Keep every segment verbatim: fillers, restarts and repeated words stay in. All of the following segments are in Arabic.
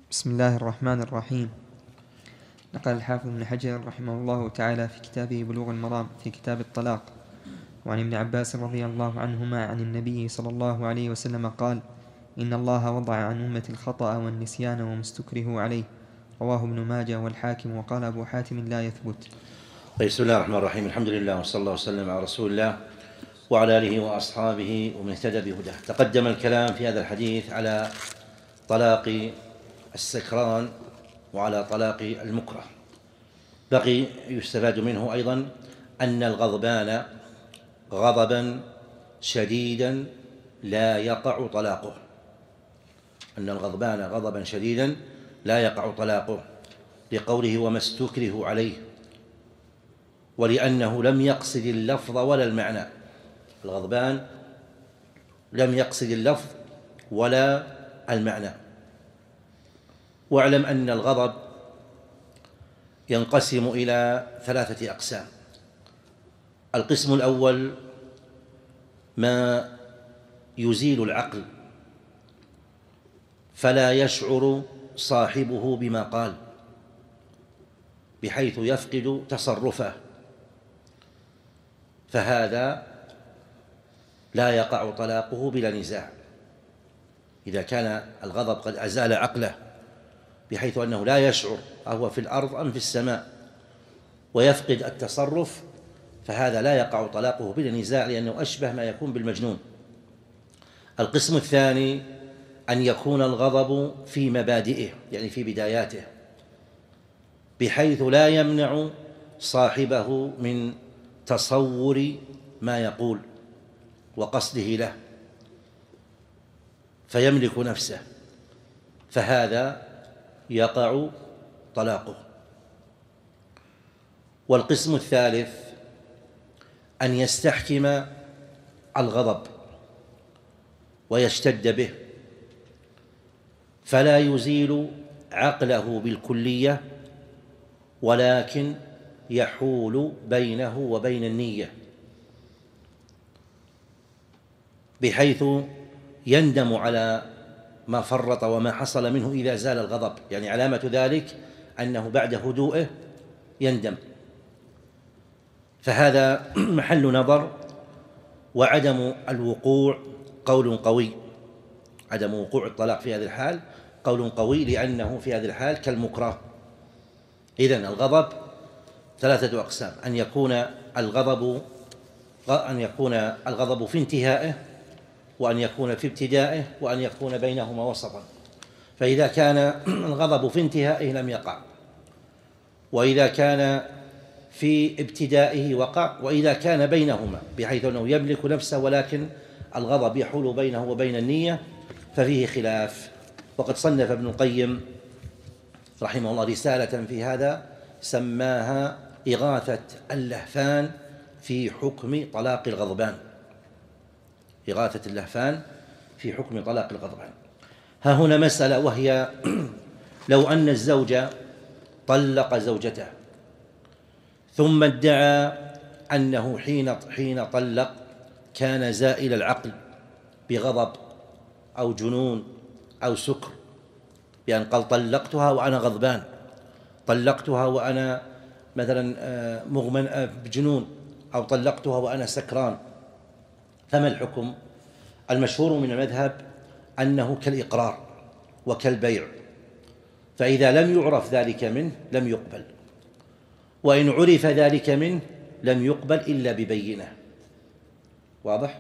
بسم الله الرحمن الرحيم. نقل الحافظ ابن حجر رحمه الله تعالى في كتابه بلوغ المرام في كتاب الطلاق وعن ابن عباس رضي الله عنهما عن النبي صلى الله عليه وسلم قال: إن الله وضع عن أمة الخطأ والنسيان وما استكرهوا عليه. رواه ابن ماجه والحاكم، وقال أبو حاتم لا يثبت. بسم الله الرحمن الرحيم. الحمد لله وصلى الله وسلم على رسول الله وعلى آله وأصحابه ومن اهتدى بهداه. تقدم الكلام في هذا الحديث على طلاق السكران وعلى طلاق المكره. بقي يستفاد منه أيضا أن الغضبان غضبا شديدا لا يقع طلاقه أن الغضبان غضبا شديدا لا يقع طلاقه لقوله وما استكره عليه، ولأنه لم يقصد اللفظ ولا المعنى. الغضبان لم يقصد اللفظ ولا المعنى. واعلم أن الغضب ينقسم إلى ثلاثة أقسام. القسم الأول ما يزيل العقل فلا يشعر صاحبه بما قال بحيث يفقد تصرفه، فهذا لا يقع طلاقه بلا نزاع. إذا كان الغضب قد أزال عقله بحيث أنه لا يشعر أهو في الأرض أم في السماء ويفقد التصرف، فهذا لا يقع طلاقه بلا نزاع، لأنه أشبه ما يكون بالمجنون. القسم الثاني أن يكون الغضب في مبادئه، يعني في بداياته، بحيث لا يمنع صاحبه من تصور ما يقول وقصده له فيملك نفسه، فهذا يقع طلاقه. والقسم الثالث أن يستحكم الغضب ويشتد به فلا يزيل عقله بالكلية، ولكن يحول بينه وبين النية بحيث يندم على ما فرط وما حصل منه إذا زال الغضب. يعني علامة ذلك أنه بعد هدوئه يندم، فهذا محل نظر. وعدم الوقوع قول قوي، عدم وقوع الطلاق في هذه الحال قول قوي، لأنه في هذه الحال كالمكره. إذن الغضب ثلاثة أقسام: أن يكون الغضب أن يكون الغضب في انتهائه، وأن يكون في ابتدائه، وأن يكون بينهما وسطا. فإذا كان الغضب في انتهائه لم يقع، وإذا كان في ابتدائه وقع، وإذا كان بينهما بحيث أنه يملك نفسه ولكن الغضب يحول بينه وبين النية ففيه خلاف. وقد صنف ابن القيم رحمه الله رسالة في هذا سماها إغاثة اللهفان في حكم طلاق الغضبان. إغاثة اللهفان في حكم طلاق الغضبان. ها هنا مسألة، وهي لو أن الزوج طلق زوجته ثم ادعى أنه حين حين طلق كان زائل العقل بغضب أو جنون أو سكر، بأن قال طلقتها وأنا غضبان، طلقتها وأنا مثلا مغمن بجنون، أو طلقتها وأنا سكران، فما الحكم؟ المشهور من المذهب أنه كالإقرار وكالبيع، فإذا لم يعرف ذلك منه لم يقبل، وإن عرف ذلك منه لم يقبل إلا ببينة. واضح؟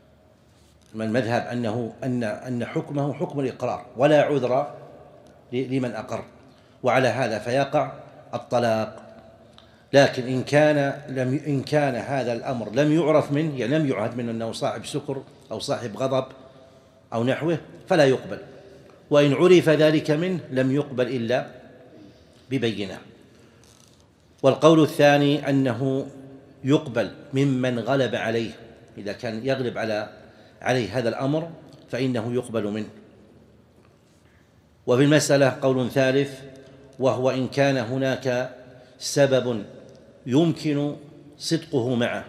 من المذهب أنه أن أن حكمه حكم الإقرار ولا عذر لمن أقر، وعلى هذا فيقع الطلاق. لكن إن كان لم إن كان هذا الأمر لم يعرف منه، يعني لم يعهد منه أنه صاحب سكر أو صاحب غضب أو نحوه، فلا يقبل، وإن عرف ذلك منه لم يقبل إلا ببينة. والقول الثاني أنه يقبل ممن غلب عليه، إذا كان يغلب على عليه هذا الأمر فإنه يقبل منه. وفي المسألة قول ثالث، وهو إن كان هناك سبب يمكن صدقه معه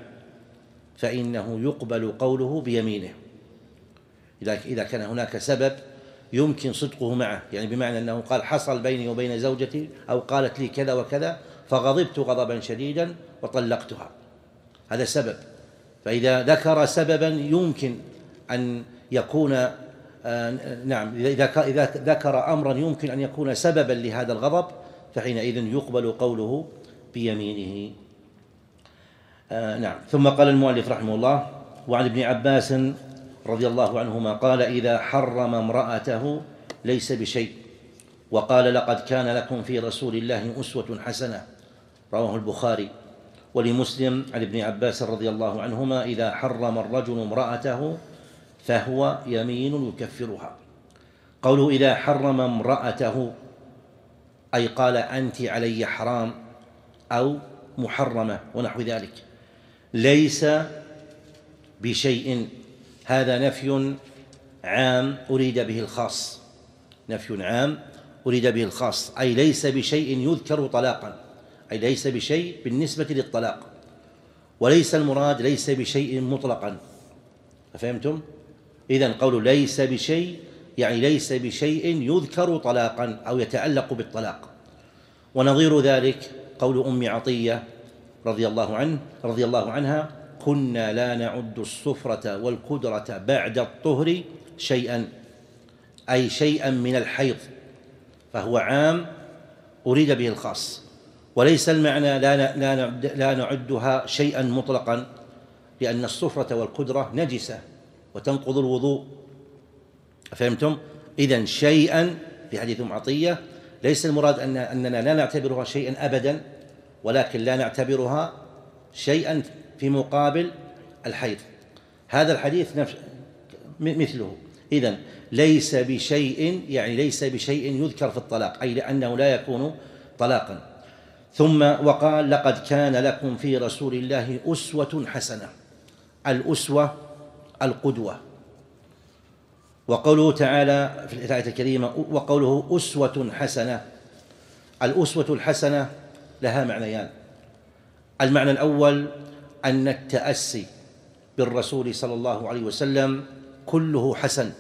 فإنه يقبل قوله بيمينه. إذا كان هناك سبب يمكن صدقه معه، يعني بمعنى أنه قال حصل بيني وبين زوجتي أو قالت لي كذا وكذا فغضبت غضبا شديدا وطلقتها، هذا سبب. فإذا ذكر سببا يمكن أن يكون آه نعم إذا إذا ذكر أمرا يمكن أن يكون سببا لهذا الغضب فحينئذ يقبل قوله بيمينه. آه نعم. ثم قال المؤلف رحمه الله: وعن ابن عباس رضي الله عنهما قال: إذا حرم امرأته ليس بشيء. وقال: لقد كان لكم في رسول الله أسوة حسنة، رواه البخاري. ولمسلم عن ابن عباس رضي الله عنهما: إذا حرم الرجل امرأته فهو يمين يكفرها. قوله إذا حرم امرأته أي قال أنت علي حرام أو محرمة ونحو ذلك. ليس بشيء، هذا نفي عام أريد به الخاص، نفي عام أريد به الخاص، أي ليس بشيء يذكر طلاقا، أي ليس بشيء بالنسبة للطلاق، وليس المراد ليس بشيء مطلقا. فهمتم؟ إذن قول ليس بشيء يعني ليس بشيء يذكر طلاقا أو يتعلق بالطلاق. ونظير ذلك قول أم عطية رضي الله عنه رضي الله عنها: كنا لا نعد الصفرة والكدرة بعد الطهر شيئا، أي شيئا من الحيض، فهو عام أريد به الخاص، وليس المعنى لا لا لا نعدها شيئا مطلقا، لأن الصفرة والكدرة نجسة وتنقض الوضوء. فهمتم؟ إذن شيئا في حديث أم عطية ليس المراد أن أننا لا نعتبرها شيئا أبدا، ولكن لا نعتبرها شيئا في مقابل الحيض. هذا الحديث نفس مثله. إذن ليس بشيء يعني ليس بشيء يذكر في الطلاق، أي لأنه لا يكون طلاقا. ثم وقال: لقد كان لكم في رسول الله أسوة حسنة. الأسوة القدوة. وقوله تعالى في الآية الكريمة: وقوله أسوة حسنة. الأسوة الحسنة لها معنيان. المعنى الأول أن التأسي بالرسول صلى الله عليه وسلم كله حسن،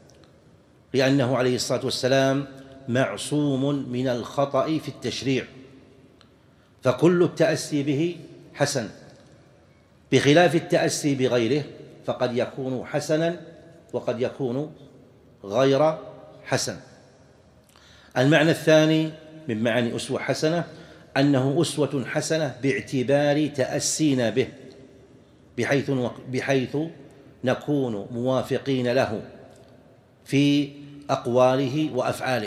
لأنه عليه الصلاة والسلام معصوم من الخطأ في التشريع، فكل التأسي به حسن، بخلاف التأسي بغيره فقد يكون حسنا وقد يكون غير حسن. المعنى الثاني من معاني أسوة حسنة أنه أسوة حسنة باعتبار تأسينا به، بحيث بحيث نكون موافقين له في أقواله وأفعاله،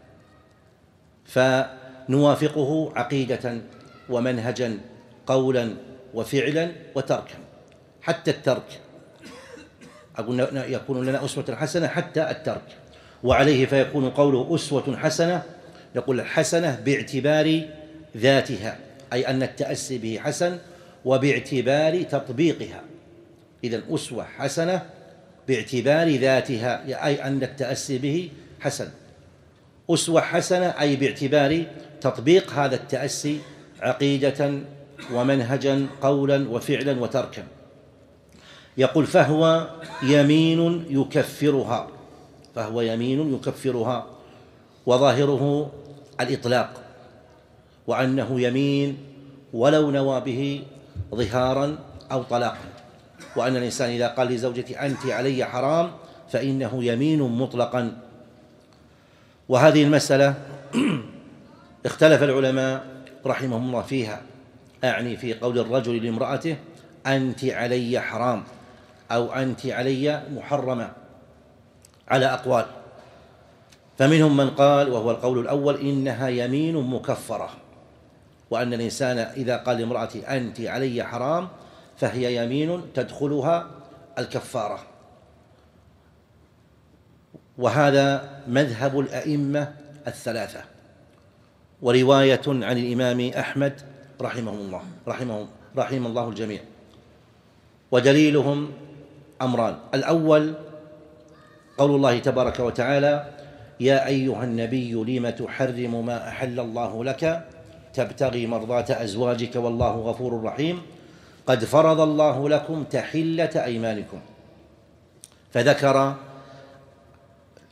فنوافقه عقيدة ومنهجا قولا وفعلا وتركا، حتى الترك أقول يكون لنا أسوة حسنة حتى الترك. وعليه فيكون قوله أسوة حسنة يقول الحسنة باعتبار ذاتها، أي أن التأسي به حسن وباعتبار تطبيقها. إذن أسوة حسنة باعتبار ذاتها، أي أن التأسي به حسن. أسوة حسنة أي باعتبار تطبيق هذا التأسي عقيدة ومنهجا قولا وفعلا وتركا. يقول فهو يمين يكفرها، فهو يمين يكفرها، وظاهره الإطلاق، وأنه يمين ولو نوى به ظهارا أو طلاقا، وأن الإنسان إذا قال لزوجتي أنت علي حرام فإنه يمين مطلقا. وهذه المسألة اختلف العلماء رحمهم الله فيها، أعني في قول الرجل لامرأته أنت علي حرام أو أنت علي محرمة، على أقوال. فمنهم من قال، وهو القول الأول، إنها يمين مكفرة، وأن الإنسان إذا قال لامرأته أنت علي حرام فهي يمين تدخلها الكفارة. وهذا مذهب الأئمة الثلاثة، ورواية عن الإمام أحمد رحمه الله رحمه رحم الله الجميع. ودليلهم أمران: الأول قول الله تبارك وتعالى يا أيها النبي لم تحرم ما أحل الله لك تبتغي مرضات أزواجك والله غفور رحيم قد فرض الله لكم تحلة أيمانكم، فذكر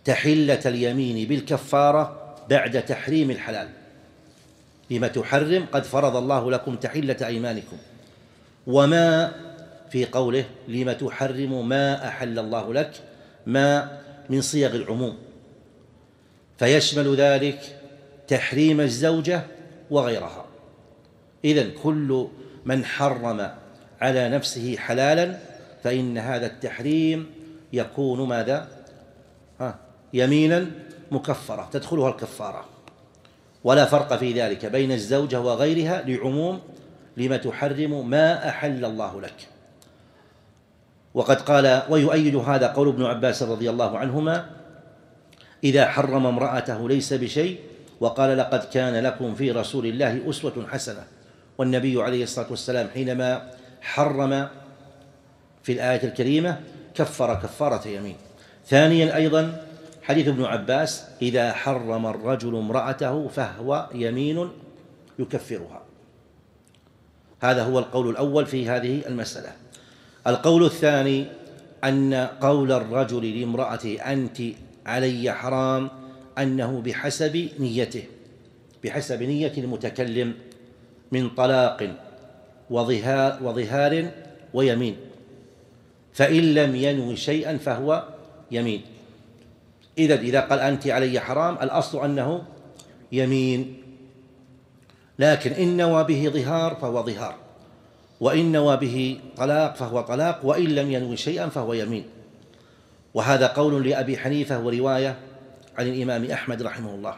تحلة اليمين بالكفارة بعد تحريم الحلال. لم تحرم قد فرض الله لكم تحلة أيمانكم. وما في قوله لم تحرم ما أحل الله لك، ما من صيغ العموم، فيشمل ذلك تحريم الزوجة وغيرها. إذن كل من حرم على نفسه حلالا فإن هذا التحريم يكون ماذا؟ ها يمينا مكفرة تدخلها الكفارة، ولا فرق في ذلك بين الزوجة وغيرها لعموم لم تحرم ما أحل الله لك. وقد قال ويؤيد هذا قول ابن عباس رضي الله عنهما إذا حرم امرأته ليس بشيء، وقال لقد كان لكم في رسول الله أسوة حسنة. والنبي عليه الصلاة والسلام حينما حرم في الآية الكريمة كفر كفارة يمين. ثانيا أيضا حديث ابن عباس إذا حرم الرجل امرأته فهو يمين يكفرها. هذا هو القول الأول في هذه المسألة. القول الثاني أن قول الرجل لامرأته أنت علي حرام أنه بحسب نيته، بحسب نية المتكلم من طلاق وظهار, وظهار ويمين، فإن لم ينوي شيئا فهو يمين. إذا إذا قال أنت علي حرام الأصل أنه يمين، لكن إن نوى به ظهار فهو ظهار، وإن نوى به طلاق فهو طلاق، وإن لم ينوي شيئا فهو يمين. وهذا قول لأبي حنيفة ورواية عن الإمام أحمد رحمه الله.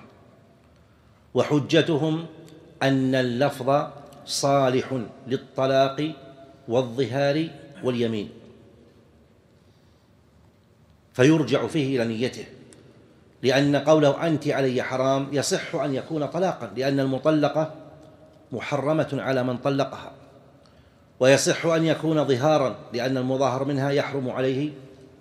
وحجتهم أن اللفظ صالح للطلاق والظهار واليمين، فيرجع فيه إلى نيته، لأن قوله أنت علي حرام يصح أن يكون طلاقا لأن المطلقة محرمة على من طلقها، ويصح أن يكون ظهارا لأن المظاهر منها يحرم عليه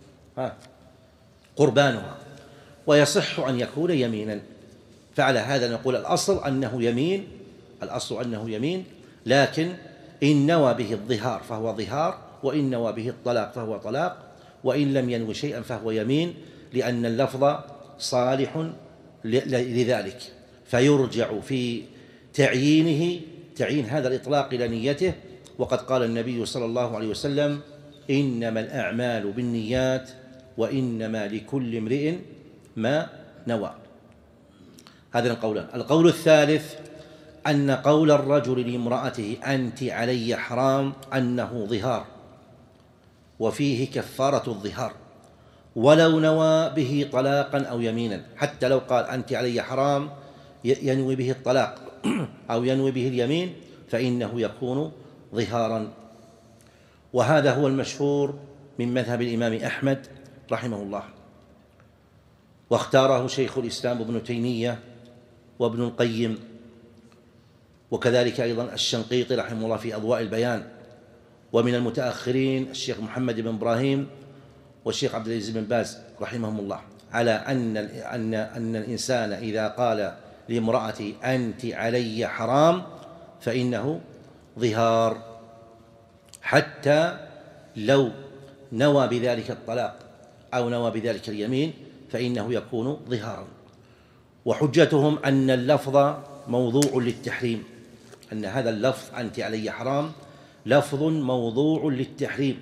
قربانها، ويصح أن يكون يمينا. فعلى هذا نقول الأصل أنه يمين، الأصل أنه يمين، لكن إن نوى به الظهار فهو ظهار، وإن نوى به الطلاق فهو طلاق، وإن لم ينوي شيئا فهو يمين، لأن اللفظ صالح لذلك، فيرجع في تعيينه تعيين هذا الإطلاق إلى نيته. وقد قال النبي صلى الله عليه وسلم إنما الأعمال بالنيات وإنما لكل امرئ ما نوى. هذا القولان. القول الثالث أن قول الرجل لامرأته أنت علي حرام أنه ظهار، وفيه كفارة الظهار، ولو نوى به طلاقا أو يمينا، حتى لو قال أنت علي حرام ينوي به الطلاق أو ينوي به اليمين فإنه يكون ظهارا. وهذا هو المشهور من مذهب الإمام أحمد رحمه الله، واختاره شيخ الإسلام ابن تيمية وابن القيم، وكذلك أيضا الشنقيطي رحمه الله في أضواء البيان، ومن المتأخرين الشيخ محمد بن إبراهيم والشيخ عبد العزيز بن باز رحمهم الله، على أن أن أن الإنسان إذا قال لامرأته أنت علي حرام فإنه ظهار، حتى لو نوى بذلك الطلاق أو نوى بذلك اليمين فإنه يكون ظهارا. وحجتهم أن اللفظ موضوع للتحريم، أن هذا اللفظ أنت علي حرام لفظ موضوع للتحريم،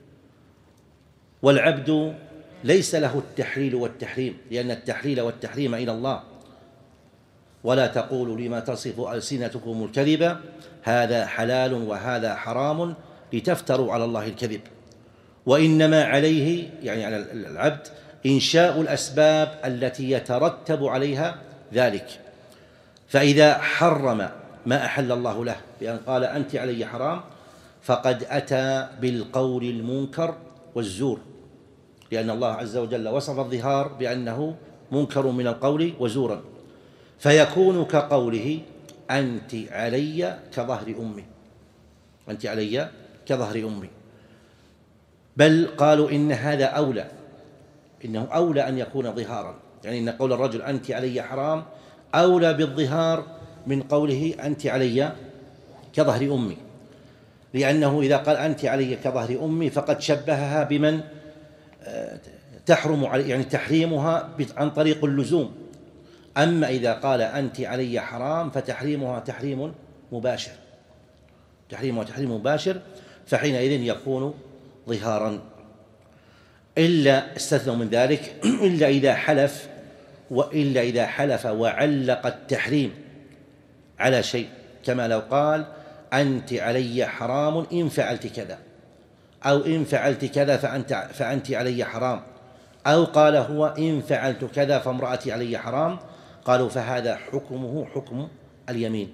والعبد ليس له التحليل والتحريم، لأن التحليل والتحريم إلى الله. ولا تقولوا لما تصف ألسنتكم الكذب هذا حلال وهذا حرام لتفتروا على الله الكذب. وإنما عليه يعني على العبد إنشاء الأسباب التي يترتب عليها ذلك. فإذا حرم ما أحل الله له بأن قال أنت علي حرام فقد أتى بالقول المنكر والزور، لأن الله عز وجل وصف الظهار بأنه منكر من القول وزورا، فيكون كقوله أنت علي كظهر أمي، أنت علي كظهر أمي. بل قالوا إن هذا أولى، إنه أولى أن يكون ظهارا، يعني إن قول الرجل أنت علي حرام أولى بالظهار من قوله أنت علي كظهر أمي، لأنه إذا قال أنت علي كظهر أمي فقد شبهها بمن تحرم علي يعني تحريمها عن طريق اللزوم. أما إذا قال أنت علي حرام فتحريمها تحريم مباشر، تحريمها تحريم مباشر، فحينئذ يكون ظهارا. إلا استثنوا من ذلك إلا إذا حلف، وإلا إذا حلف وعلق التحريم على شيء، كما لو قال أنت علي حرام إن فعلت كذا، أو إن فعلت كذا فأنت, فأنت علي حرام، أو قال هو إن فعلت كذا فامرأتي علي حرام، قالوا فهذا حكمه حكم اليمين،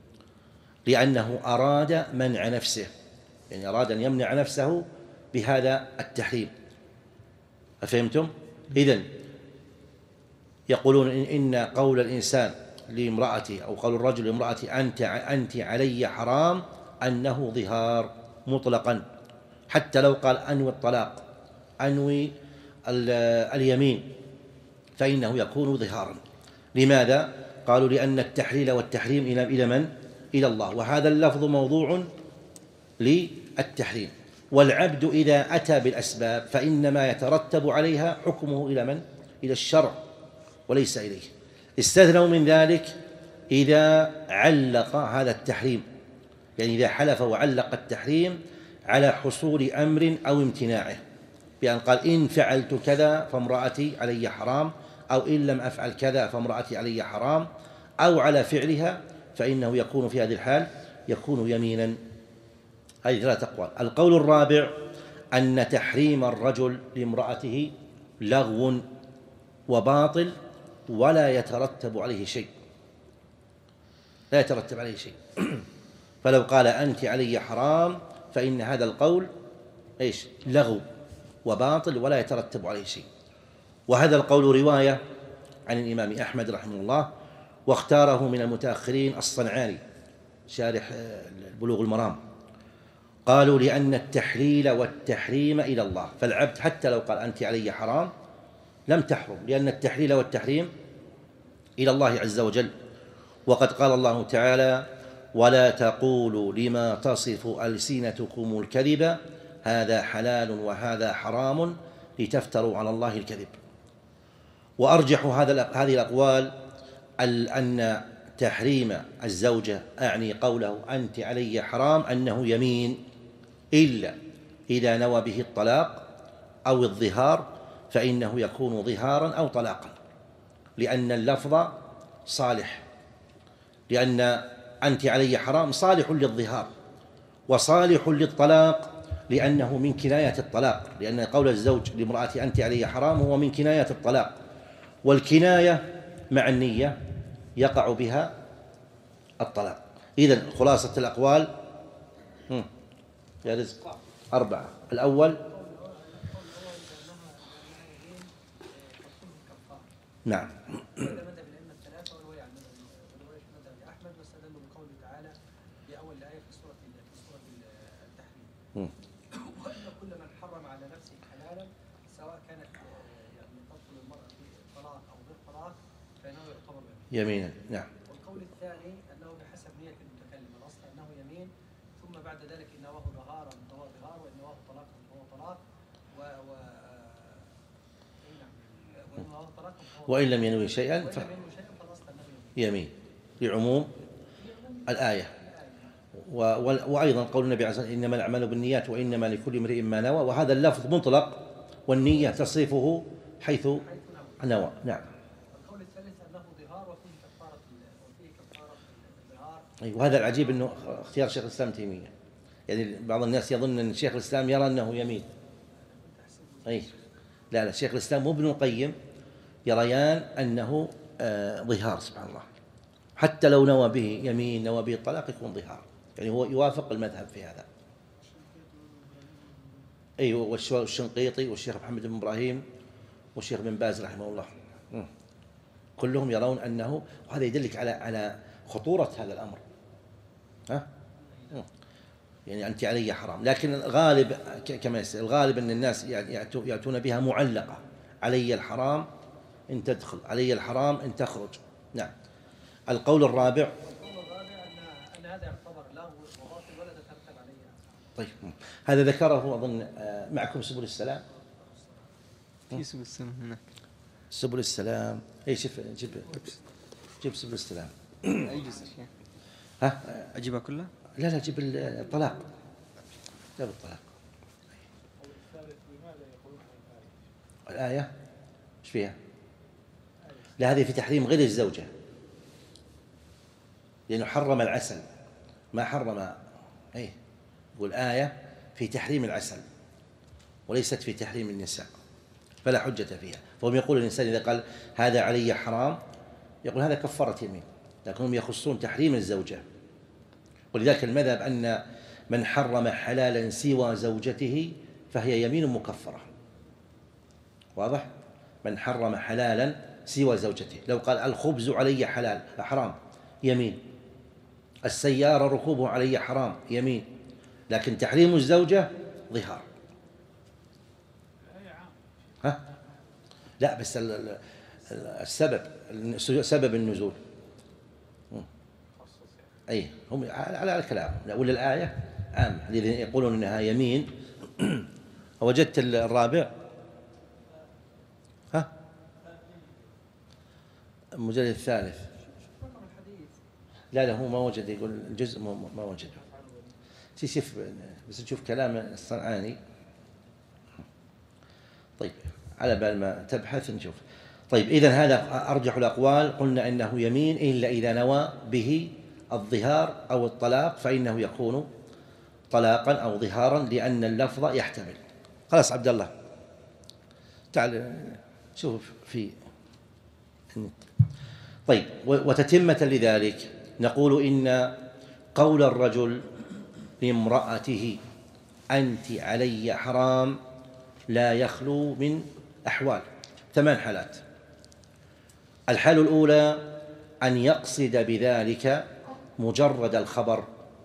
لأنه أراد منع نفسه، يعني أراد أن يمنع نفسه بهذا التحريم. أفهمتم؟ إذن يقولون إن قول الإنسان لامرأته أو قول الرجل لامرأته أنت أنت علي حرام أنه ظهار مطلقا، حتى لو قال أنوي الطلاق أنوي اليمين فإنه يكون ظهارا. لماذا؟ قالوا لأن التحليل والتحريم إلى إلى من؟ إلى الله، وهذا اللفظ موضوع للتحريم. والعبد إذا أتى بالأسباب فإنما يترتب عليها حكمه إلى من؟ إلى الشرع وليس إليه. استثنوا من ذلك إذا علق هذا التحريم، يعني إذا حلف وعلق التحريم على حصول أمر أو امتناعه، بأن قال إن فعلت كذا فامرأتي علي حرام، أو إن لم أفعل كذا فامرأتي علي حرام، أو على فعلها، فإنه يكون في هذه الحال يكون يمينا. هذه ثلاثة أقوال. القول الرابع أن تحريم الرجل لامرأته لغو وباطل ولا يترتب عليه شيء، لا يترتب عليه شيء. فلو قال أنت علي حرام فإن هذا القول إيش؟ لغو وباطل ولا يترتب عليه شيء. وهذا القول رواية عن الإمام أحمد رحمه الله، واختاره من المتأخرين الصنعاني شارح بلوغ المرام. قالوا لأن التحليل والتحريم إلى الله، فالعبد حتى لو قال أنت علي حرام لم تحرم، لأن التحليل والتحريم إلى الله عز وجل. وقد قال الله تعالى ولا تقولوا لما تصف ألسنتكم الكذب هذا حلال وهذا حرام لتفتروا على الله الكذب. وأرجح هذا هذه الأقوال أن تحريم الزوجة أعني قوله أنت علي حرام أنه يمين، إلا إذا نوى به الطلاق أو الظهار فإنه يكون ظهارا أو طلاقا، لأن اللفظ صالح، لأن أنت علي حرام صالح للظهار وصالح للطلاق، لأنه من كناية الطلاق، لأن قول الزوج لامرأته أنت علي حرام هو من كناية الطلاق، والكناية مع النية يقع بها الطلاق. إذن خلاصة الأقوال يا رزق أربعة. الأول نعم كل من حرم على نفسه حلالا سواء كانت يعني قتل المرأة طلاق أو غير طلاق فإنه يعتبر يمينا. نعم. والقول الثاني أنه بحسب نية المتكلم، الأصل أنه يمين، ثم بعد ذلك إن نواه ظهارا فهو ظهار، وإن نواه طلاقا فهو طلاق، و و وإن نواه طلاقا فهو وإن لم ينوي شيئا ف... فالأصل أنه يمين لعموم الآية. و... وأيضا قول النبي عليه الصلاة والسلام إنما الأعمال بالنيات وإنما لكل امرئ ما نوى، وهذا اللفظ مطلق والنية تصرفه حيث نوى. نعم. القول الثالث أنه ظهار وفيه كفارة وفيه كفارة الظهار. أي وهذا العجيب أنه اختيار شيخ الإسلام تيمية، يعني بعض الناس يظن أن شيخ الإسلام يرى أنه يمين. أي لا لا، شيخ الإسلام مو ابن القيم يريان أنه آه ظهار، سبحان الله، حتى لو نوى به يمين نوى به الطلاق يكون ظهار، يعني هو يوافق المذهب في هذا. أيوه، والشنقيطي والشيخ محمد بن إبراهيم والشيخ بن باز رحمه الله كلهم يرون أنه، وهذا يدلك على على خطورة هذا الأمر. ها؟ يعني أنت علي حرام، لكن الغالب كما يصير الغالب أن الناس يأتون بها معلقة، علي الحرام إن تدخل، علي الحرام إن تخرج. نعم. القول الرابع القول الرابع أن أن هذا يعتبر لغو وباطل ولا تترتب عليه. طيب، هذا ذكره أظن معكم سبل السلام في سبل السلام هناك. سبل السلام اي شوف جيب جيب سبل السلام. أي جزء يا شيخ؟ ها أجيبها كلها؟ لا لا جيب الطلاق. جيب الطلاق. الآية ايش فيها؟ لا هذه في تحريم غير الزوجة، لأنه حرم العسل ما حرم. اي يقول آية في تحريم العسل وليست في تحريم النساء، فلا حجة فيها. فهم يقول الإنسان إذا قال هذا علي حرام يقول هذا كفارة يمين، لكنهم يخصون تحريم الزوجة. ولذلك المذهب أن من حرم حلالا سوى زوجته فهي يمين مكفرة. واضح؟ من حرم حلالا سوى زوجته، لو قال الخبز علي حلال حرام يمين، السيارة ركوبه علي حرام يمين، لكن تحريم الزوجة ظهار. ها؟ لا بس السبب سبب النزول أي هم على الكلام. ولا الآية عام الذين يقولون إنها يمين. وجدت الرابع ها المجلد الثالث. لا لا هو ما وجد، يقول الجزء ما وجده. شوف بس نشوف كلام الصنعاني. طيب على بال ما تبحث نشوف. طيب إذن هذا أرجح الأقوال. قلنا إنه يمين إلا إذا نوى به الظهار أو الطلاق فإنه يكون طلاقا أو ظهارا لأن اللفظ يحتمل. خلاص عبد الله تعال شوف في. طيب وتتمة لذلك نقول إن قول الرجل لامرأته أنت علي حرام لا يخلو من أحوال، ثمان حالات. الحالة الأولى أن يقصد بذلك مجرد الخبر،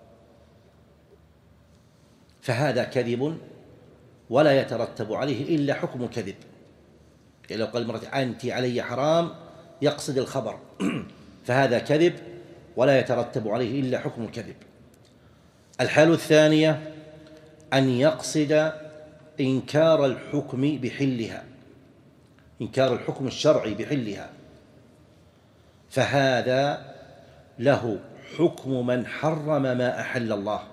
فهذا كذب ولا يترتب عليه إلا حكم كذب. يعني لو قال المرأة أنت علي حرام يقصد الخبر فهذا كذب ولا يترتب عليه إلا حكم كذب. الحالة الثانية أن يقصد إنكار الحكم بحلها، إنكار الحكم الشرعي بحلها، فهذا له حكم من حرم ما أحل الله.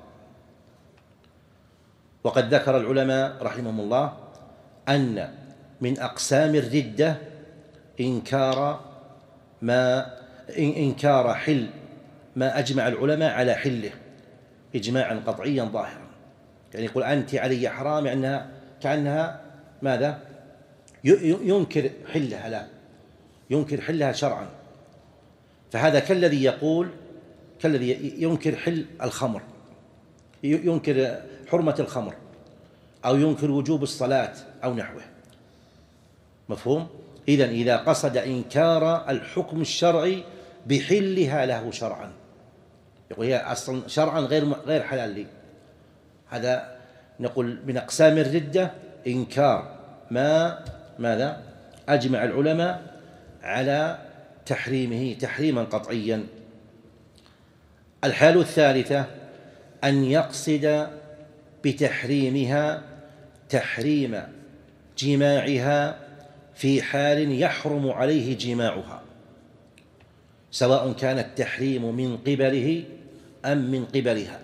وقد ذكر العلماء رحمهم الله أن من أقسام الردة إنكار ما إنكار حل ما أجمع العلماء على حله إجماعا قطعيا ظاهرا. يعني يقول أنت علي حرام يعني كأنها ماذا؟ ينكر حلها، لا ينكر حلها شرعا. فهذا كالذي يقول كالذي ينكر حل الخمر، ينكر حرمة الخمر أو ينكر وجوب الصلاة أو نحوه. مفهوم؟ إذن إذا قصد إنكار الحكم الشرعي بحلها له شرعا، يقول هي أصلا شرعا غير غير حلال لي، هذا نقول من أقسام الردة إنكار ما ماذا أجمع العلماء على تحريمه تحريما قطعيا. الحالة الثالثة أن يقصد بتحريمها تحريم جماعها في حال يحرم عليه جماعها، سواء كان التحريم من قبله أم من قبلها.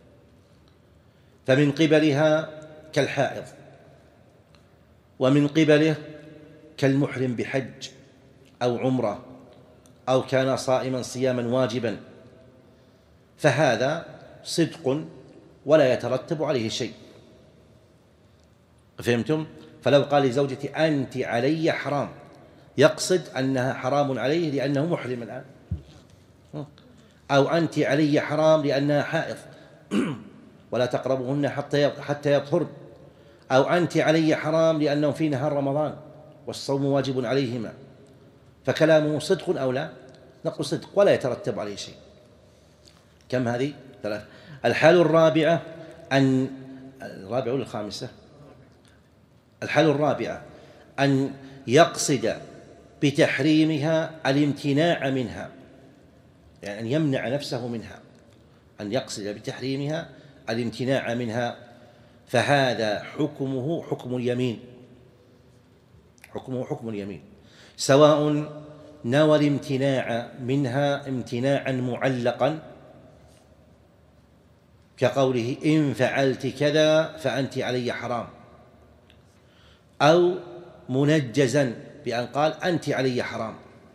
فمن قبلها كالحائض، ومن قبله كالمحرم بحج أو عمرة، أو كان صائما صياما واجبا، فهذا صدق ولا يترتب عليه شيء. فهمتم؟ فلو قال لزوجتي أنت علي حرام يقصد أنها حرام عليه لأنه محرم الآن، أو أنت علي حرام لأنها حائض ولا تقربهن حتى حتى يطهرن، أو أنت علي حرام لأنه في نهار رمضان والصوم واجب عليهما، فكلامه صدق أو لا؟ نقول صدق ولا يترتب عليه شيء. كم هذه؟ ثلاث. الحالة الرابعة أن الرابعة ولا الخامسة؟ الحالة الرابعة أن يقصد بتحريمها الامتناع منها، يعني أن يمنع نفسه منها، أن يقصد بتحريمها الامتناع منها، فهذا حكمه حكم اليمين حكمه حكم اليمين، سواء نوى الامتناع منها امتناعا معلقا كقوله إن فعلت كذا فأنت علي حرام، أو منجزا بأن قال أنت علي حرام،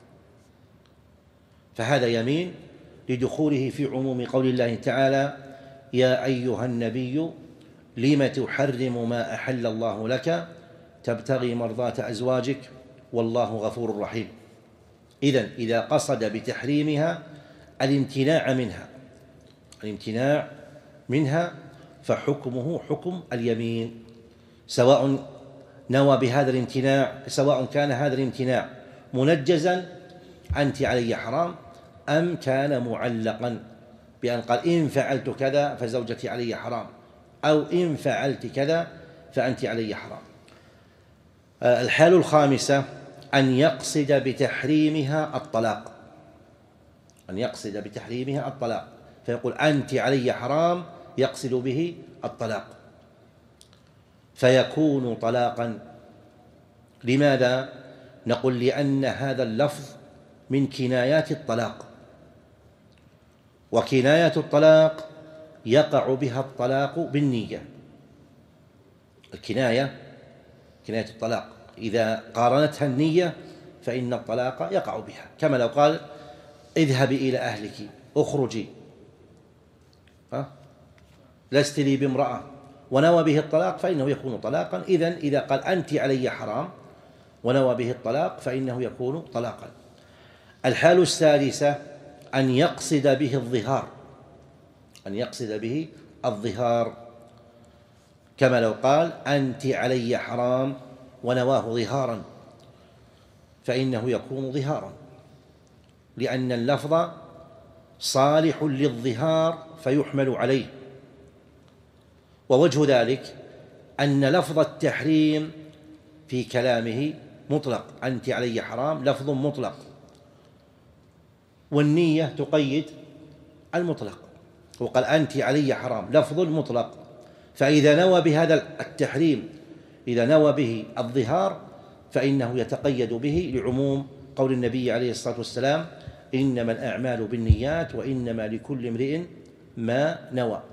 فهذا يمين لدخوله في عموم قول الله تعالى يا أيها النبي لم تحرم ما أحل الله لك تبتغي مرضاة أزواجك والله غفور رحيم. إذن إذا قصد بتحريمها الامتناع منها الامتناع منها فحكمه حكم اليمين، سواء نوى بهذا الامتناع، سواء كان هذا الامتناع منجزا أنت علي حرام، أم كان معلقا بأن قال إن فعلت كذا فزوجتي علي حرام، أو إن فعلت كذا فأنت علي حرام. الحال الخامسة أن يقصد بتحريمها الطلاق، أن يقصد بتحريمها الطلاق فيقول أنت علي حرام، يقصد به الطلاق فيكون طلاقا. لماذا؟ نقول لأن هذا اللفظ من كنايات الطلاق، وكناية الطلاق يقع بها الطلاق بالنية. الكناية كناية الطلاق إذا قارنتها النية فإن الطلاق يقع بها، كما لو قال اذهبي إلى أهلك، اخرجي، أه؟ لست لي بامرأة، ونوى به الطلاق فإنه يكون طلاقا. إذن إذا قال أنت علي حرام ونوى به الطلاق فإنه يكون طلاقا. الحال السادسة أن يقصد به الظهار، أن يقصد به الظهار كما لو قال أنت علي حرام ونواه ظهارا فإنه يكون ظهارا، لأن اللفظ صالح للظهار فيحمل عليه. ووجه ذلك أن لفظ التحريم في كلامه مطلق، أنت علي حرام لفظ مطلق، والنية تقيد المطلق، وقال أنت علي حرام لفظ مطلق، فإذا نوى بهذا التحريم إذا نوى به الظهار فإنه يتقيد به لعموم قول النبي عليه الصلاة والسلام إنما الأعمال بالنيات وإنما لكل امرئ ما نوى.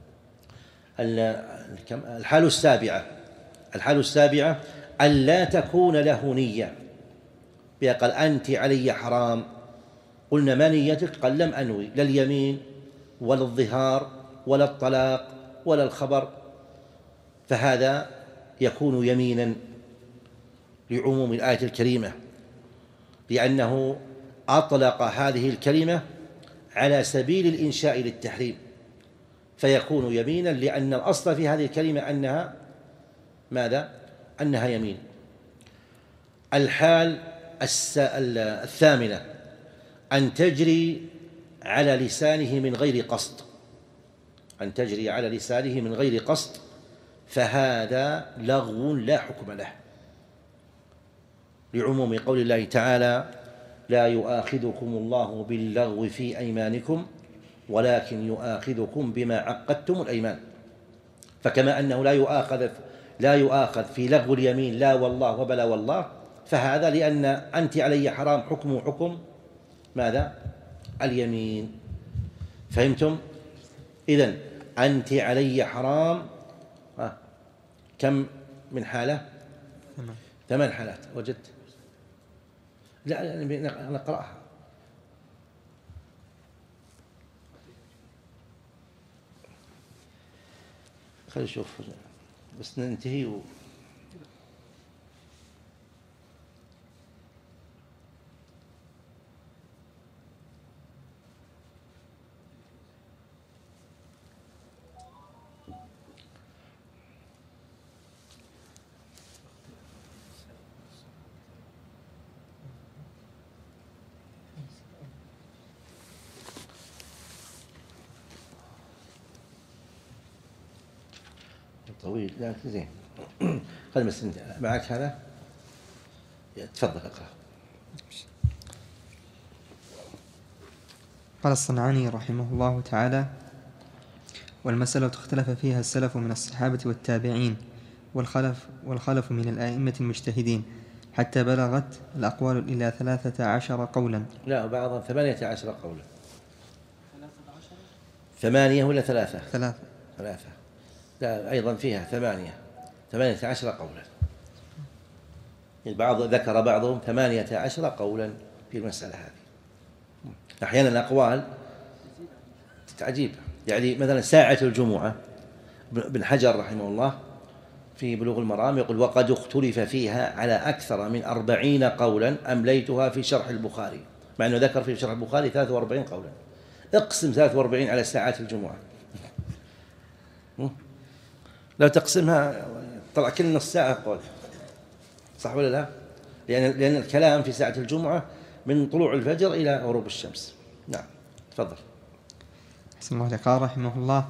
الحال السابعة الحال السابعة أن لا تكون له نية، قال أنت علي حرام، قلنا ما نيتك؟ قال لم أنوي لا اليمين ولا الظهار ولا الطلاق ولا الخبر، فهذا يكون يمينا لعموم الآية الكريمة، لأنه أطلق هذه الكلمة على سبيل الإنشاء للتحريم، فيكون يمينا لأن الأصل في هذه الكلمة أنها ماذا؟ أنها يمين. الحال الثامنة أن تجري على لسانه من غير قصد، أن تجري على لسانه من غير قصد، فهذا لغو لا حكم له، لعموم قول الله تعالى لا يؤاخذكم الله باللغو في أيمانكم ولكن يؤاخذكم بما عقدتم الأيمان. فكما أنه لا يؤاخذ لا يؤاخذ في لغو اليمين لا والله وبلا والله، فهذا لأن أنت علي حرام حكم حكم ماذا؟ اليمين. فهمتم؟ إذن أنت علي حرام آه. كم من حالة؟ ثمان حالات وجدت؟ لا نقرأها. خلينا نشوف بس ننتهي و... طويل لا زين. خلي بس معك هذا، تفضل اقرأ. قال الصنعاني رحمه الله تعالى: والمسألة اختلف فيها السلف من الصحابة والتابعين والخلف, والخلف من الآئمة المجتهدين، حتى بلغت الأقوال إلى ثلاثة عشر قولا. لا، بعضهم ثمانية عشر قولا. ثمانية ولا ثلاثة؟ ثلاثة. ثلاثة. لا، أيضا فيها ثمانية ثمانية عشر قولا. البعض ذكر بعضهم ثمانية عشر قولا في المسألة هذه. أحيانا الأقوال عجيبة، يعني مثلا ساعة الجمعة ابن حجر رحمه الله في بلوغ المرام يقول: وقد اختلف فيها على أكثر من أربعين قولا أمليتها في شرح البخاري، مع أنه ذكر في شرح البخاري ثلاثة وأربعين قولا. اقسم ثلاثة وأربعين على ساعات الجمعة، لو تقسمها طلع كل نص ساعة قول، صح ولا لا؟ لأن لأن الكلام في ساعة الجمعة من طلوع الفجر إلى غروب الشمس. نعم، تفضل. أحسن الله إليك. قال رحمه الله: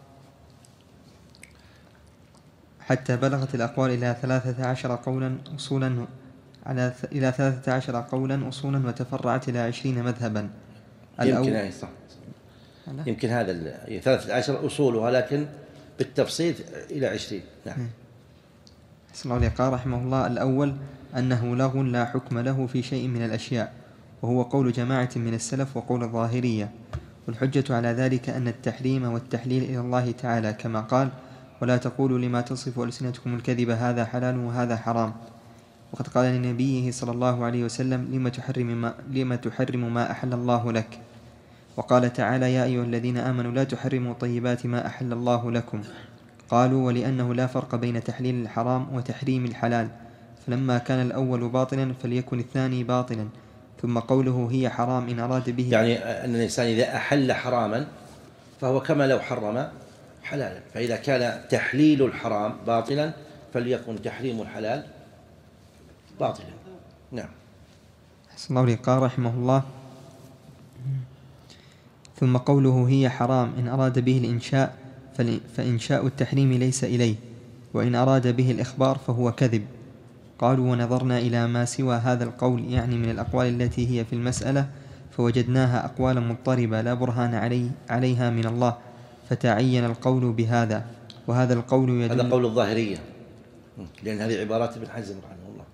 حتى بلغت الأقوال إلى ثلاثة عشر قولا أصولا على ث... إلى ثلاثة عشر قولا أصولا وتفرعت إلى عشرين مذهبا. يمكن هاي صح. يمكن هذا ال... ثلاثة عشر أصولها، لكن بالتفصيل إلى عشرين. نعم. أحسن الله إليك. قال رحمه الله: الأول أنه لغو لا حكم له في شيء من الأشياء، وهو قول جماعة من السلف وقول الظاهرية. والحجة على ذلك أن التحريم والتحليل إلى الله تعالى، كما قال: ولا تقولوا لما تصف ألسنتكم الكذب هذا حلال وهذا حرام. وقد قال لنبيه صلى الله عليه وسلم: لما تحرم ما, لما تحرم ما أحل الله لك. وقال تعالى: يا أيها الذين آمنوا لا تحرموا طيبات ما أحل الله لكم. قالوا: ولأنه لا فرق بين تحليل الحرام وتحريم الحلال، فلما كان الأول باطلا فليكن الثاني باطلا. ثم قوله هي حرام إن أراد به، يعني أن الإنسان إذا أحل حراما فهو كما لو حرم حلالا، فإذا كان تحليل الحرام باطلا فليكن تحريم الحلال باطلا. نعم. أحسن الله إليك. قال رحمه الله: ثم قوله هي حرام إن أراد به الإنشاء فإنشاء التحريم ليس إليه، وإن أراد به الإخبار فهو كذب. قالوا: ونظرنا إلى ما سوى هذا القول، يعني من الأقوال التي هي في المسألة، فوجدناها أقوالا مضطربة لا برهان علي عليها من الله، فتعين القول بهذا. وهذا القول يدل، هذا قول الظاهرية، لأن هذه عبارات ابن حزم رحمه الله.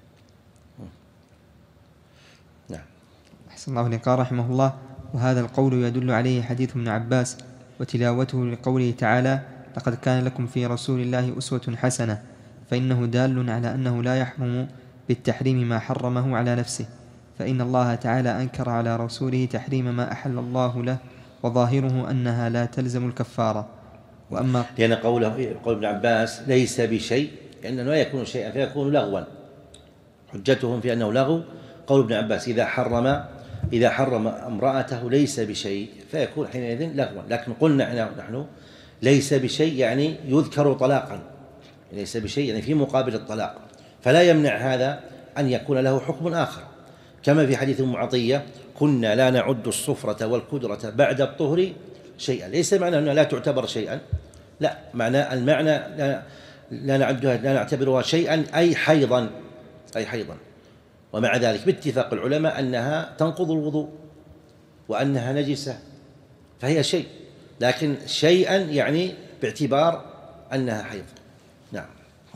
نعم. أحسن الله إليك. قال رحمه الله: وهذا القول يدل عليه حديث ابن عباس وتلاوته لقوله تعالى: لقد كان لكم في رسول الله أسوة حسنة، فإنه دال على أنه لا يحرم بالتحريم ما حرمه على نفسه، فإن الله تعالى أنكر على رسوله تحريم ما أحل الله له، وظاهره أنها لا تلزم الكفارة. وأما لأن قوله قول ابن عباس ليس بشيء، لأنه لا يكون شيئا فيكون لغوا. حجتهم في أنه لغو قول ابن عباس: إذا حرم إذا حرم امرأته ليس بشيء، فيكون حينئذ لغوا. لكن قلنا نحن ليس بشيء يعني يذكر طلاقا، ليس بشيء يعني في مقابل الطلاق، فلا يمنع هذا أن يكون له حكم آخر، كما في حديث أم عطية: كنا لا نعد الصفرة والكدرة بعد الطهر شيئا. ليس معنى أنها لا تعتبر شيئا، لا، معنى المعنى لا, لا نعدها لا نعتبرها شيئا أي حيضا أي حيضا ومع ذلك باتفاق العلماء أنها تنقض الوضوء وأنها نجسة، فهي شيء، لكن شيئا يعني باعتبار أنها حيض. نعم.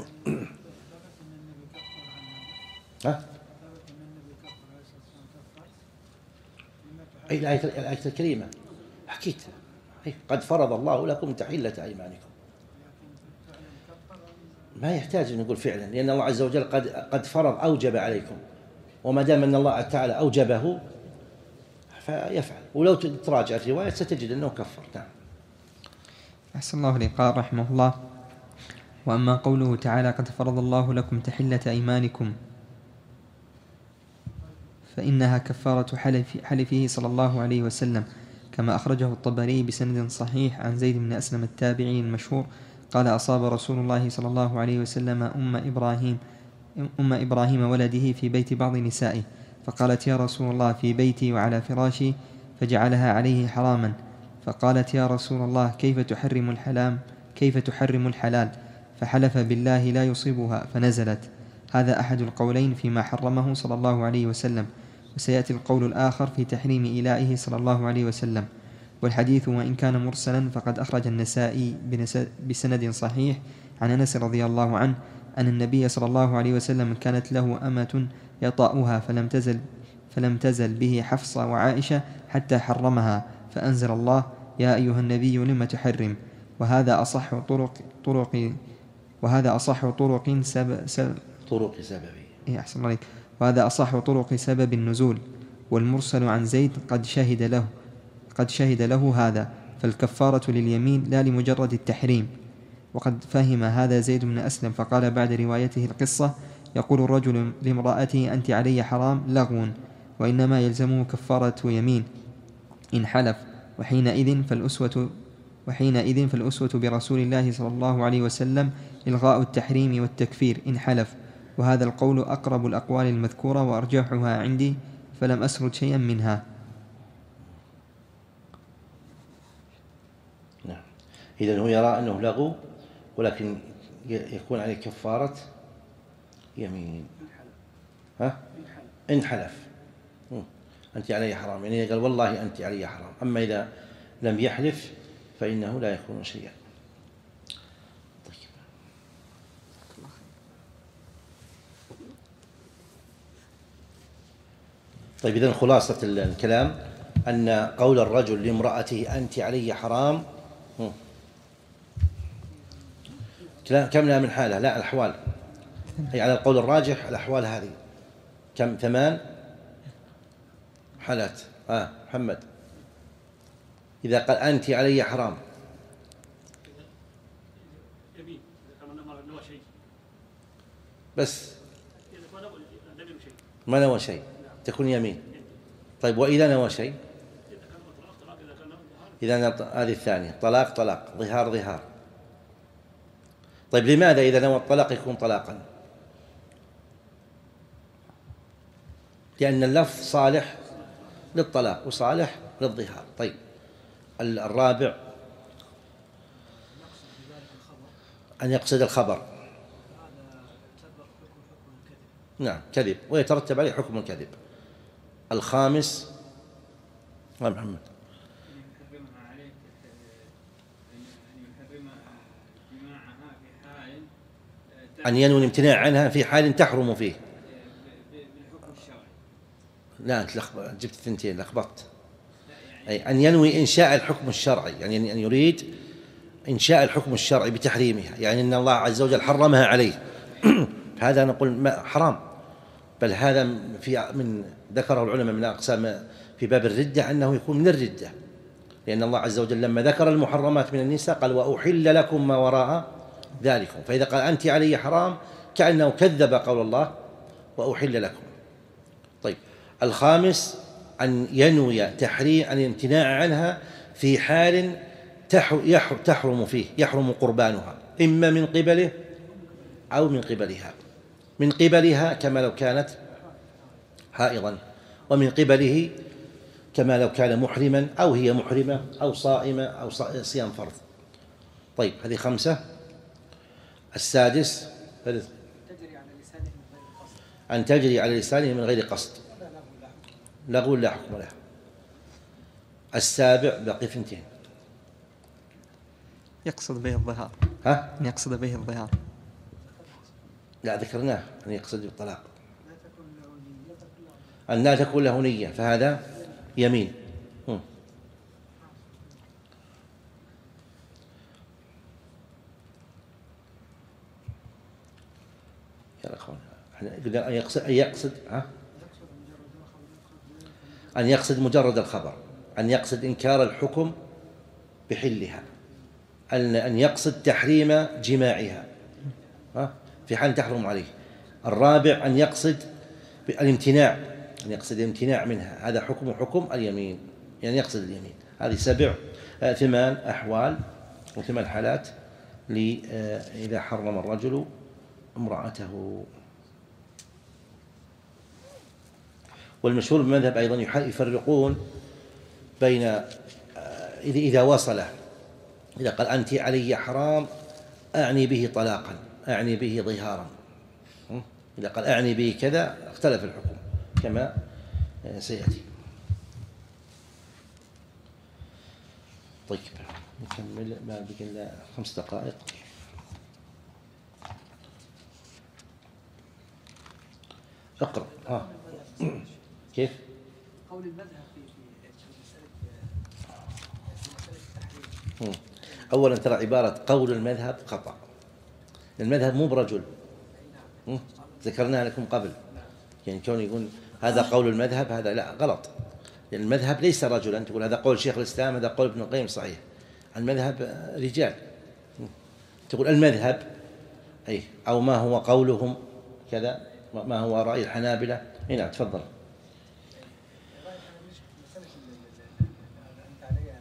ها؟ أي الآية الآية الكريمة حكيت: قد فرض الله لكم تحلة أيمانكم. ما يحتاج أن نقول فعلا، لأن الله عز وجل قد قد فرض أوجب عليكم، وما دام أن الله تعالى أوجبه فيفعل. ولو تراجع الرواية ستجد أنه كفر. نعم. أحسن الله إليك. قال رحمه الله: وأما قوله تعالى قد فرض الله لكم تحلة أيمانكم، فإنها كفارة حلف حلفه صلى الله عليه وسلم، كما أخرجه الطبري بسند صحيح عن زيد بن أسلم التابعي المشهور قال: أصاب رسول الله صلى الله عليه وسلم أم إبراهيم أم إبراهيم ولده في بيت بعض نسائه، فقالت: يا رسول الله في بيتي وعلى فراشي، فجعلها عليه حراما، فقالت: يا رسول الله كيف تحرم الحلال كيف تحرم الحلال؟ فحلف بالله لا يصيبها، فنزلت. هذا أحد القولين فيما حرمه صلى الله عليه وسلم، وسيأتي القول الآخر في تحريم إيلائه صلى الله عليه وسلم. والحديث وإن كان مرسلا فقد أخرج النسائي بسند صحيح عن أنس رضي الله عنه أن النبي صلى الله عليه وسلم كانت له أمة يطأها فلم تزل فلم تزل به حفصة وعائشة حتى حرمها، فأنزل الله: يا أيها النبي لم تحرم. وهذا أصح طرق طرق وهذا أصح طرق سبب سبب طرق سببه. إيه أحسن عليك. وهذا أصح طرق سبب النزول. والمرسل عن زيد قد شهد له قد شهد له هذا، فالكفارة لليمين لا لمجرد التحريم. وقد فهم هذا زيد بن أسلم، فقال بعد روايته القصة: يقول الرجل لامرأته: أنت علي حرام، لغو، وإنما يلزمه كفارة يمين إن حلف، وحينئذ فالأسوة وحينئذ فالأسوة برسول الله صلى الله عليه وسلم إلغاء التحريم والتكفير إن حلف. وهذا القول أقرب الأقوال المذكورة وأرجحها عندي، فلم أسرد شيئا منها. نعم. إذن هو يرى أنه لغو، ولكن يكون عليه كفارة يمين. ها؟ إن حلف أنت علي حرام، يعني قال والله أنت علي حرام. أما إذا لم يحلف فإنه لا يكون شيئا. طيب. طيب إذن خلاصة الكلام أن قول الرجل لامرأته أنت علي حرام كم لها من حالة؟ لا، الأحوال، أي على القول الراجح الأحوال هذه كم؟ ثمان حالات. آه محمد، إذا قال أنت علي حرام بس ما نوى شيء تكون يمين. طيب وإذا نوى شيء؟ إذا هذه الثانية، طلاق طلاق، ظهار ظهار. طيب لماذا إذا نوى الطلاق يكون طلاقا؟ لأن اللفظ صالح للطلاق وصالح للظهار. طيب الرابع أن يقصد الخبر. نعم كذب، ويترتب عليه حكم الكذب. الخامس نعم محمد، أن ينوي الامتناع عنها في حال تحرم فيه. لا أنت جبت الثنتين لخبطت. أي أن ينوي إنشاء الحكم الشرعي، يعني أن يريد إنشاء الحكم الشرعي بتحريمها، يعني أن الله عز وجل حرمها عليه. هذا نقول ما حرام، بل هذا في من ذكره العلماء من أقسام في باب الردة أنه يكون من الردة، لأن الله عز وجل لما ذكر المحرمات من النساء قال وأحل لكم ما وراء ذلكم، فإذا قال أنت علي حرام كأنه كذب قول الله وأحل لكم. طيب الخامس أن ينوي تحريم أن الامتناع عنها في حال تحرم فيه، يحرم قربانها، إما من قبله أو من قبلها. من قبلها كما لو كانت حائضا، ومن قبله كما لو كان محرما أو هي محرمة أو صائمة أو صيام فرض. طيب هذه خمسة. السادس أن تجري على لسانه من غير قصد، لغو لا حكم له. السابع بقي ثنتين، يقصد به الظهار. ها؟ أن يقصد به الظهار. لا ذكرناه أن يقصد بالطلاق، أن لا تكون له نية، فهذا يمين. هم. يا أخوان أن يقصد أن يقصد ها؟ أن يقصد مجرد الخبر، أن يقصد إنكار الحكم بحلها، أن أن يقصد تحريم جماعها ها؟ في حال تحرم عليه. الرابع أن يقصد الامتناع، أن يقصد الامتناع منها، هذا حكم حكم اليمين، يعني يقصد اليمين. هذه سبع آه ثمان أحوال وثمان حالات آه إذا حرم الرجل امرأته. والمشهور بالمذهب أيضا يفرقون بين آه إذا وصل، إذا قال أنت علي حرام أعني به طلاقا، أعني به ظهارا. إذا قال أعني به كذا اختلف الحكم كما سيأتي. طيب نكمل، ما بقي إلا خمس دقائق. اقرأ. ها. كيف؟ قول المذهب في في مسألة في مسألة التحريم. أولا ترى عبارة قول المذهب خطأ. المذهب مو برجل، ذكرناها لكم قبل، يعني كون يقول هذا قول المذهب هذا لا، غلط. يعني المذهب ليس رجلا تقول هذا قول شيخ الإسلام هذا قول ابن القيم، صحيح. المذهب رجال، تقول المذهب أي أو ما هو قولهم كذا، ما هو رأي الحنابلة. اي نعم تفضل. أنت علي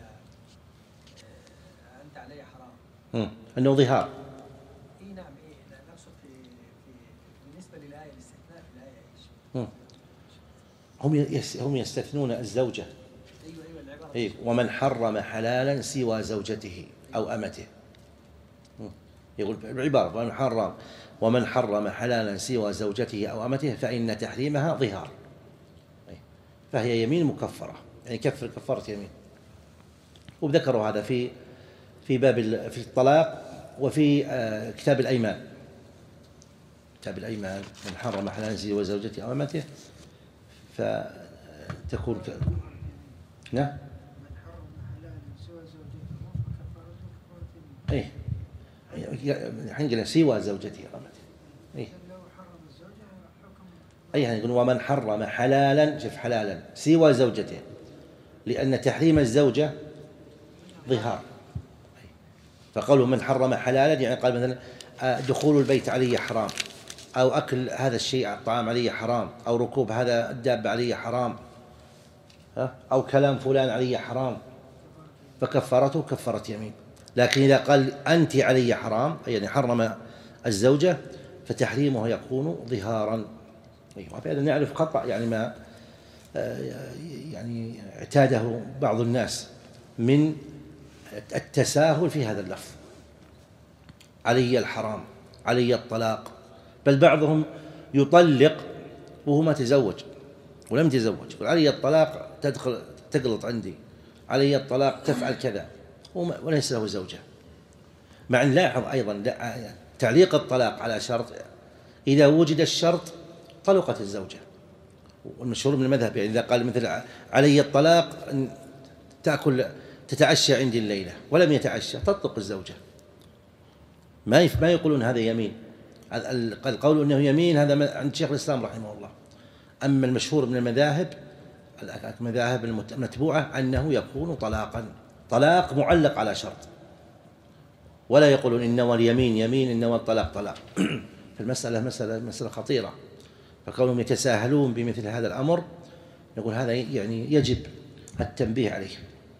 أنت علي حرام. أنه ظهار. إيه نعم إيه نقصد في في بالنسبة للآية الاستثناء في الآية إيش؟ هم هم يستثنون الزوجة. أيوة أيوة العبارة. أي ومن حرم حلالا سوى زوجته أو أمته. يقول العبارة ومن حرم ومن حرم حلالا سوى زوجته أو أمته فإن تحريمها ظهار، فهي يمين مكفرة، يعني كفر كفارة يمين. وذكروا هذا في في باب في الطلاق وفي كتاب الأيمان. كتاب الأيمان من حرم حلالا سوى زوجته أو أمته فتكون ك... نعم. من حرم حلالا سوى زوجته فكفارته كفارة يمين. إيه حنقول سوى زوجته أو أمته. إيه. أي يعني يقول ومن حرم حلالا، شوف حلالا سوى زوجته، لأن تحريم الزوجة ظهار. فقوله من حرم حلالا يعني قال مثلا دخول البيت علي حرام، أو أكل هذا الشيء الطعام علي حرام، أو ركوب هذا الدابة علي حرام، أو كلام فلان علي حرام، فكفارته كفارة يمين. لكن إذا قال أنت علي حرام يعني حرم الزوجة فتحريمه يكون ظهارا. وبهذا نعرف خطأ يعني ما يعني اعتاده بعض الناس من التساهل في هذا اللفظ، علي الحرام علي الطلاق، بل بعضهم يطلق وهو ما تزوج ولم يتزوج، علي الطلاق تدخل تقلط عندي، علي الطلاق تفعل كذا وليس له زوجة. مع أن لاحظ أيضا تعليق الطلاق على شرط، إذا وجد الشرط طلقت الزوجة. والمشهور من المذهب يعني إذا قال مثل علي الطلاق تأكل تتعشى عندي الليلة ولم يتعشى تطلق الزوجة. ما ما يقولون هذا يمين، القول أنه يمين هذا عند شيخ الإسلام رحمه الله. أما المشهور من المذاهب المذاهب المتبوعة أنه يكون طلاقا، طلاق معلق على شرط، ولا يقولون إنما اليمين يمين إنما الطلاق طلاق. فالمسألة مسألة مسألة خطيرة، فكونهم يتساهلون بمثل هذا الأمر نقول هذا يعني يجب التنبيه عليه.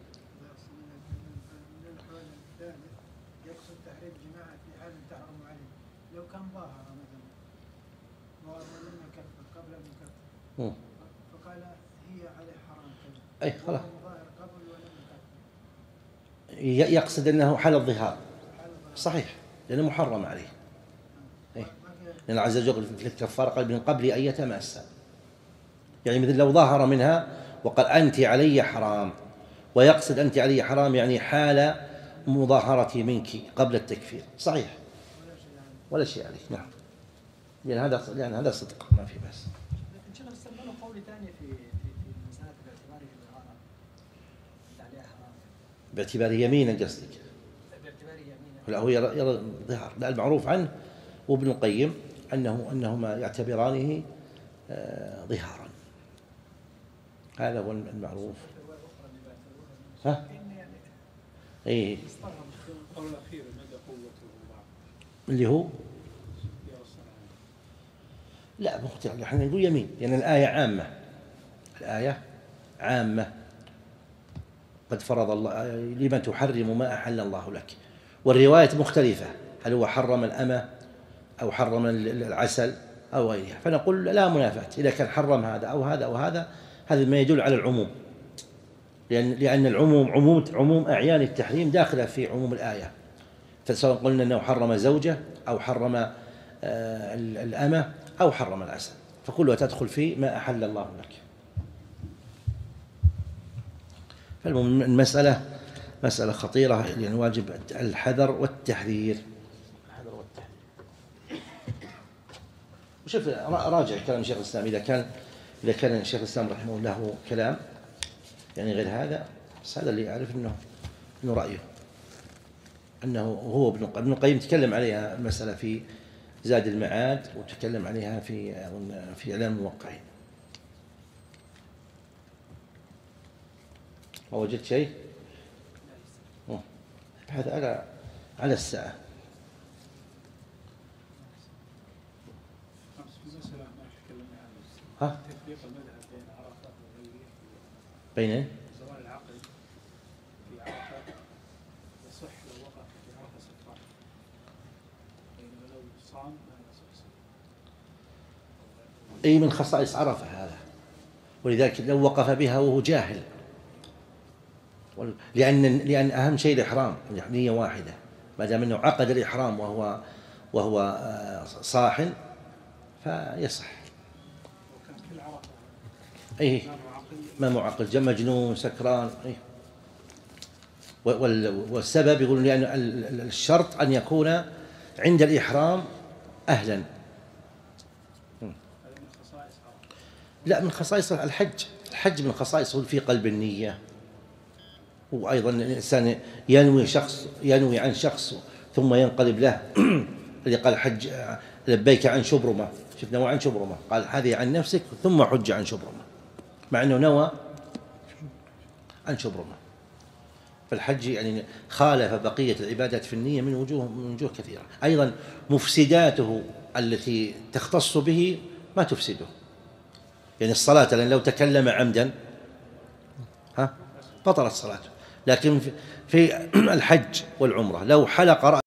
يقصد تحريم جماعة في حال تحرم عليه لو كان ظاهر مثلا ولم يكفر قبل أن يكفر فقال هي عليه حرام كذا أي خلاص قبل ولم يكفر، يقصد أنه حال الظهار صحيح لأنه محرم عليه. إيه؟ لأن الله عز وجل في الكفارة قال من قبل أن يتماسا، يعني مثل لو ظهر منها وقال أنت علي حرام، ويقصد أنت علي حرام يعني حال مظاهرتي منك قبل التكفير، صحيح ولا شيء عليه. نعم لأن هذا لأن هذا صدق ما في بس. لكن شيخ استعملوا قول ثاني في في في المسألة باعتباره الظهارة أنت عليها حرام باعتباره يمينا قصدك؟ باعتباره يمينا. لا هو يرى يرى ظهار، لا المعروف عنه وابن القيم أنه أنهما يعتبرانه آه ظهارا، هذا هو المعروف. ها؟ إيه القول الأخير مدى قوته اللي هو لا مختلف، احنا نقول يمين لأن يعني الآية عامة، الآية عامة قد فرض الله لما تحرم ما أحل الله لك، والرواية مختلفة هل هو حرم الأمة أو حرم العسل أو غيرها، فنقول لا منافاة إذا كان حرم هذا أو هذا أو هذا، هذا ما يدل على العموم، لأن لأن العموم عموم عموم أعيان التحريم داخلة في عموم الآية، فسواء قلنا أنه حرم زوجة أو حرم الأمة أو حرم العسل فكلها تدخل في ما أحل الله لك. فالمسألة مسألة خطيرة يعني واجب الحذر والتحذير. الحذر والتحذير. وشوف راجع كلام شيخ الإسلام، إذا كان إذا كان شيخ الإسلام رحمه الله له كلام يعني غير هذا، بس هذا اللي يعرف إنه إنه رأيه، أنه هو ابن ابن القيم تكلم عليها المسألة في زاد المعاد، وتكلم عليها في في إعلام الموقعين. ما وجدت شيء؟ ابحث على على الساعة. ها؟ بين زوال العقل في عرفة يصح لو وقع في عرفة سكران، بينما لو صام لا يصح. أي من خصائص عرفة هذا، ولذلك لو وقف بها وهو جاهل، لأن لأن أهم شيء الإحرام، نية واحدة، ما دام أنه عقد الإحرام وهو وهو صاح فيصح. وكان كل عرفة أي ما معقل، مجنون سكران. أي والسبب يقولون لأن الشرط أن يكون عند الإحرام أهلا. لا، من خصائص الحج، الحج من خصائصه في قلب النية. وأيضا الإنسان ينوي شخص ينوي عن شخص ثم ينقلب له اللي قال حج لبيك عن شبرمة، شفت نوى عن شبرمة، قال هذه عن نفسك ثم حج عن شبرمة، مع أنه نوى عن شبرمة. فالحج يعني خالف بقية العبادات في النية من وجوه من وجوه كثيرة. أيضا مفسداته التي تختص به ما تفسده، يعني الصلاة لأن لو تكلم عمدا ها بطلت صلاته، لكن في الحج والعمرة لو حلق رأسه